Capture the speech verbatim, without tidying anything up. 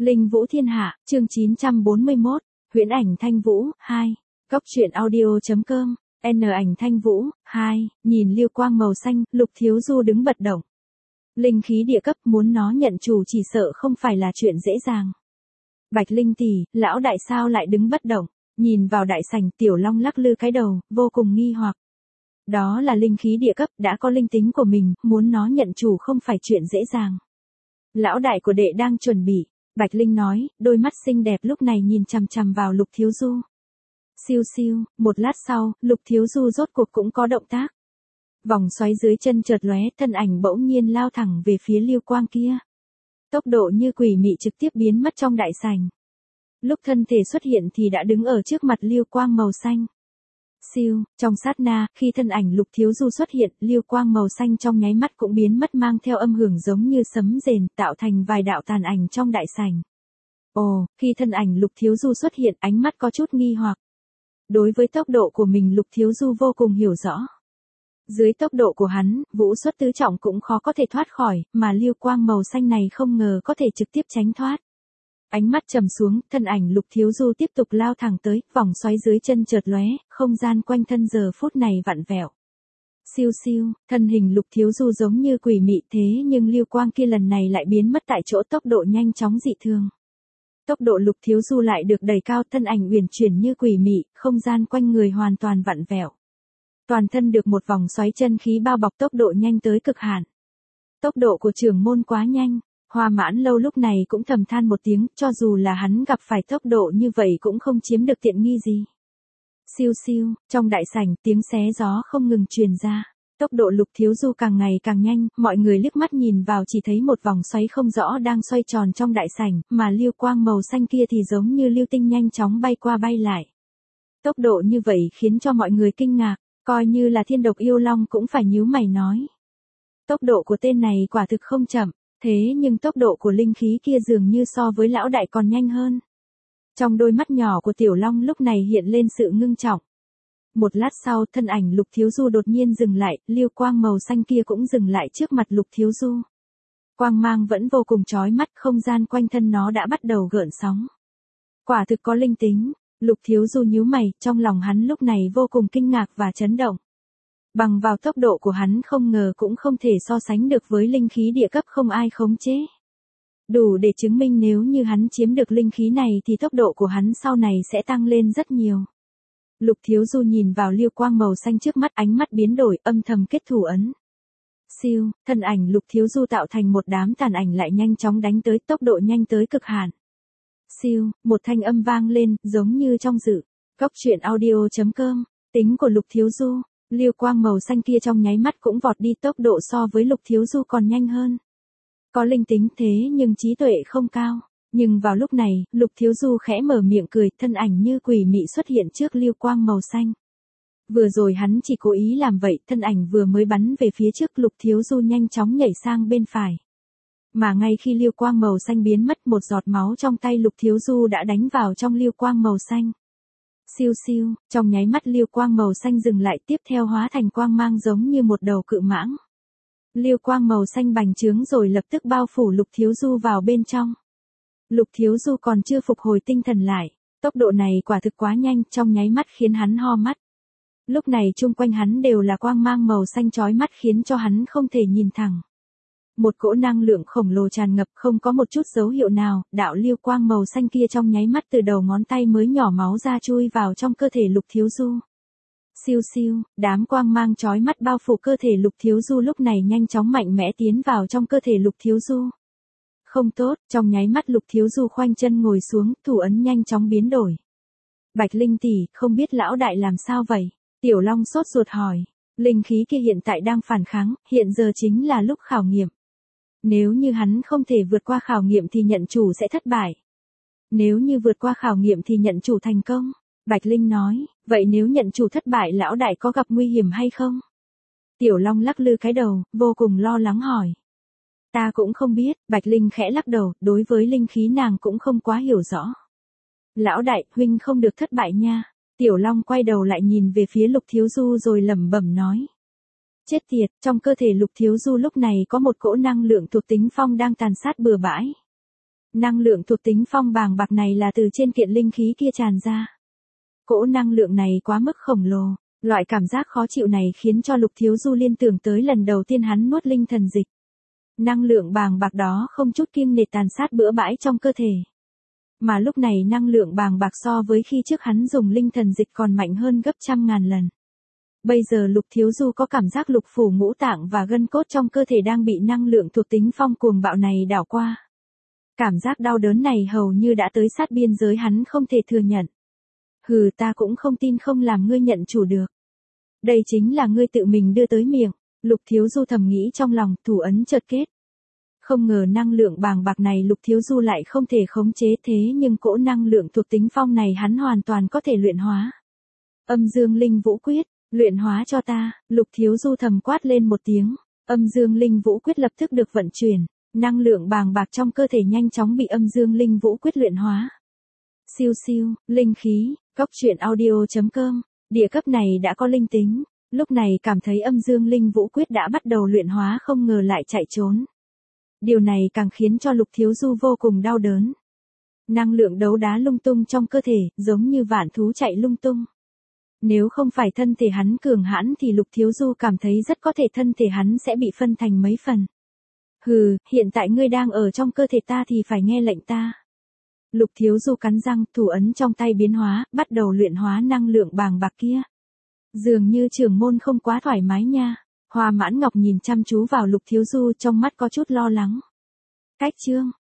Linh Vũ Thiên Hạ, chương chín trăm bốn mươi mốt, Huyễn Ảnh Thanh Vũ, hai. Cốc truyện audio.com, N ảnh Thanh Vũ, hai, nhìn lưu quang màu xanh, Lục Thiếu Du đứng bật động. Linh khí địa cấp muốn nó nhận chủ chỉ sợ không phải là chuyện dễ dàng. Bạch Linh tỷ, lão đại sao lại đứng bất động, nhìn vào đại sảnh Tiểu Long lắc lư cái đầu, vô cùng nghi hoặc. Đó là linh khí địa cấp, đã có linh tính của mình, muốn nó nhận chủ không phải chuyện dễ dàng. Lão đại của đệ đang chuẩn bị. Bạch Linh nói, đôi mắt xinh đẹp lúc này nhìn chằm chằm vào Lục Thiếu Du. Siêu siêu, một lát sau, Lục Thiếu Du rốt cuộc cũng có động tác. Vòng xoáy dưới chân chợt lóe, thân ảnh bỗng nhiên lao thẳng về phía lưu quang kia. Tốc độ như quỷ mị trực tiếp biến mất trong đại sảnh. Lúc thân thể xuất hiện thì đã đứng ở trước mặt lưu quang màu xanh. Siêu, trong sát na, khi thân ảnh Lục Thiếu Du xuất hiện, lưu quang màu xanh trong nháy mắt cũng biến mất mang theo âm hưởng giống như sấm rền, tạo thành vài đạo tàn ảnh trong đại sảnh. Ồ, khi thân ảnh Lục Thiếu Du xuất hiện, ánh mắt có chút nghi hoặc. Đối với tốc độ của mình Lục Thiếu Du vô cùng hiểu rõ. Dưới tốc độ của hắn, vũ xuất tứ trọng cũng khó có thể thoát khỏi, mà lưu quang màu xanh này không ngờ có thể trực tiếp tránh thoát. Ánh mắt trầm xuống, thân ảnh Lục Thiếu Du tiếp tục lao thẳng tới, vòng xoáy dưới chân chợt lóe, không gian quanh thân giờ phút này vặn vẹo. Siêu siêu, thân hình Lục Thiếu Du giống như quỷ mị thế nhưng lưu quang kia lần này lại biến mất tại chỗ, tốc độ nhanh chóng dị thường. Tốc độ Lục Thiếu Du lại được đẩy cao, thân ảnh uyển chuyển như quỷ mị, không gian quanh người hoàn toàn vặn vẹo. Toàn thân được một vòng xoáy chân khí bao bọc, tốc độ nhanh tới cực hạn. Tốc độ của trưởng môn quá nhanh. Hoa Mãn Lâu lúc này cũng thầm than một tiếng, cho dù là hắn gặp phải tốc độ như vậy cũng không chiếm được tiện nghi gì. Siêu siêu, trong đại sảnh tiếng xé gió không ngừng truyền ra. Tốc độ Lục Thiếu Du càng ngày càng nhanh, mọi người liếc mắt nhìn vào chỉ thấy một vòng xoáy không rõ đang xoay tròn trong đại sảnh, mà lưu quang màu xanh kia thì giống như lưu tinh nhanh chóng bay qua bay lại. Tốc độ như vậy khiến cho mọi người kinh ngạc, coi như là Thiên Độc Yêu Long cũng phải nhíu mày nói. Tốc độ của tên này quả thực không chậm. Thế nhưng tốc độ của linh khí kia dường như so với lão đại còn nhanh hơn. Trong đôi mắt nhỏ của Tiểu Long lúc này hiện lên sự ngưng trọng. Một lát sau, thân ảnh Lục Thiếu Du đột nhiên dừng lại, lưu quang màu xanh kia cũng dừng lại trước mặt Lục Thiếu Du. Quang mang vẫn vô cùng chói mắt, không gian quanh thân nó đã bắt đầu gợn sóng. Quả thực có linh tính, Lục Thiếu Du nhíu mày, trong lòng hắn lúc này vô cùng kinh ngạc và chấn động. Bằng vào tốc độ của hắn không ngờ cũng không thể so sánh được với linh khí địa cấp không ai khống chế. Đủ để chứng minh nếu như hắn chiếm được linh khí này thì tốc độ của hắn sau này sẽ tăng lên rất nhiều. Lục Thiếu Du nhìn vào lưu quang màu xanh trước mắt, ánh mắt biến đổi, âm thầm kết thủ ấn. Siêu, thân ảnh Lục Thiếu Du tạo thành một đám tàn ảnh lại nhanh chóng đánh tới, tốc độ nhanh tới cực hạn. Siêu, một thanh âm vang lên, giống như trong dự. Cốc truyện audio.com, tính của Lục Thiếu Du. Lưu quang màu xanh kia trong nháy mắt cũng vọt đi, tốc độ so với Lục Thiếu Du còn nhanh hơn. Có linh tính thế nhưng trí tuệ không cao. Nhưng vào lúc này, Lục Thiếu Du khẽ mở miệng cười, thân ảnh như quỷ mị xuất hiện trước lưu quang màu xanh. Vừa rồi hắn chỉ cố ý làm vậy, thân ảnh vừa mới bắn về phía trước, Lục Thiếu Du nhanh chóng nhảy sang bên phải. Mà ngay khi lưu quang màu xanh biến mất, một giọt máu trong tay Lục Thiếu Du đã đánh vào trong lưu quang màu xanh. Siêu siêu, trong nháy mắt lưu quang màu xanh dừng lại, tiếp theo hóa thành quang mang giống như một đầu cự mãng. Lưu quang màu xanh bành trướng rồi lập tức bao phủ Lục Thiếu Du vào bên trong. Lục Thiếu Du còn chưa phục hồi tinh thần lại, tốc độ này quả thực quá nhanh, trong nháy mắt khiến hắn ho mắt. Lúc này chung quanh hắn đều là quang mang màu xanh chói mắt khiến cho hắn không thể nhìn thẳng. Một cỗ năng lượng khổng lồ tràn ngập, không có một chút dấu hiệu nào, đạo lưu quang màu xanh kia trong nháy mắt từ đầu ngón tay mới nhỏ máu ra chui vào trong cơ thể Lục Thiếu Du. Siêu siêu, đám quang mang chói mắt bao phủ cơ thể Lục Thiếu Du lúc này nhanh chóng mạnh mẽ tiến vào trong cơ thể Lục Thiếu Du. Không tốt, trong nháy mắt Lục Thiếu Du khoanh chân ngồi xuống, thủ ấn nhanh chóng biến đổi. Bạch Linh tỷ, không biết lão đại làm sao vậy? Tiểu Long sốt ruột hỏi. Linh khí kia hiện tại đang phản kháng, hiện giờ chính là lúc khảo nghiệm. Nếu như hắn không thể vượt qua khảo nghiệm thì nhận chủ sẽ thất bại. Nếu như vượt qua khảo nghiệm thì nhận chủ thành công. Bạch Linh nói, vậy nếu nhận chủ thất bại lão đại có gặp nguy hiểm hay không? Tiểu Long lắc lư cái đầu, vô cùng lo lắng hỏi. Ta cũng không biết, Bạch Linh khẽ lắc đầu, đối với linh khí nàng cũng không quá hiểu rõ. Lão đại, huynh không được thất bại nha. Tiểu Long quay đầu lại nhìn về phía Lục Thiếu Du rồi lẩm bẩm nói. Chết tiệt, trong cơ thể Lục Thiếu Du lúc này có một cỗ năng lượng thuộc tính phong đang tàn sát bừa bãi. Năng lượng thuộc tính phong bàng bạc này là từ trên kiện linh khí kia tràn ra. Cỗ năng lượng này quá mức khổng lồ, loại cảm giác khó chịu này khiến cho Lục Thiếu Du liên tưởng tới lần đầu tiên hắn nuốt linh thần dịch. Năng lượng bàng bạc đó không chút kiêng nể tàn sát bừa bãi trong cơ thể. Mà lúc này năng lượng bàng bạc so với khi trước hắn dùng linh thần dịch còn mạnh hơn gấp trăm ngàn lần. Bây giờ Lục Thiếu Du có cảm giác lục phủ ngũ tạng và gân cốt trong cơ thể đang bị năng lượng thuộc tính phong cuồng bạo này đảo qua. Cảm giác đau đớn này hầu như đã tới sát biên giới hắn không thể thừa nhận. Hừ, ta cũng không tin không làm ngươi nhận chủ được. Đây chính là ngươi tự mình đưa tới miệng, Lục Thiếu Du thầm nghĩ trong lòng, thủ ấn chợt kết. Không ngờ năng lượng bàng bạc này Lục Thiếu Du lại không thể khống chế, thế nhưng cỗ năng lượng thuộc tính phong này hắn hoàn toàn có thể luyện hóa. Âm Dương Linh Vũ Quyết, luyện hóa cho ta, Lục Thiếu Du thầm quát lên một tiếng, Âm Dương Linh Vũ Quyết lập tức được vận chuyển, năng lượng bàng bạc trong cơ thể nhanh chóng bị Âm Dương Linh Vũ Quyết luyện hóa. Siêu siêu, linh khí, Cốc Truyện Audio chấm com, địa cấp này đã có linh tính, lúc này cảm thấy Âm Dương Linh Vũ Quyết đã bắt đầu luyện hóa không ngờ lại chạy trốn. Điều này càng khiến cho Lục Thiếu Du vô cùng đau đớn. Năng lượng đấu đá lung tung trong cơ thể, giống như vạn thú chạy lung tung. Nếu không phải thân thể hắn cường hãn thì Lục Thiếu Du cảm thấy rất có thể thân thể hắn sẽ bị phân thành mấy phần. Hừ, hiện tại ngươi đang ở trong cơ thể ta thì phải nghe lệnh ta. Lục Thiếu Du cắn răng, thủ ấn trong tay biến hóa, bắt đầu luyện hóa năng lượng bàng bạc kia. Dường như trưởng môn không quá thoải mái nha. Hoa Mãn Ngọc nhìn chăm chú vào Lục Thiếu Du trong mắt có chút lo lắng. Cách chương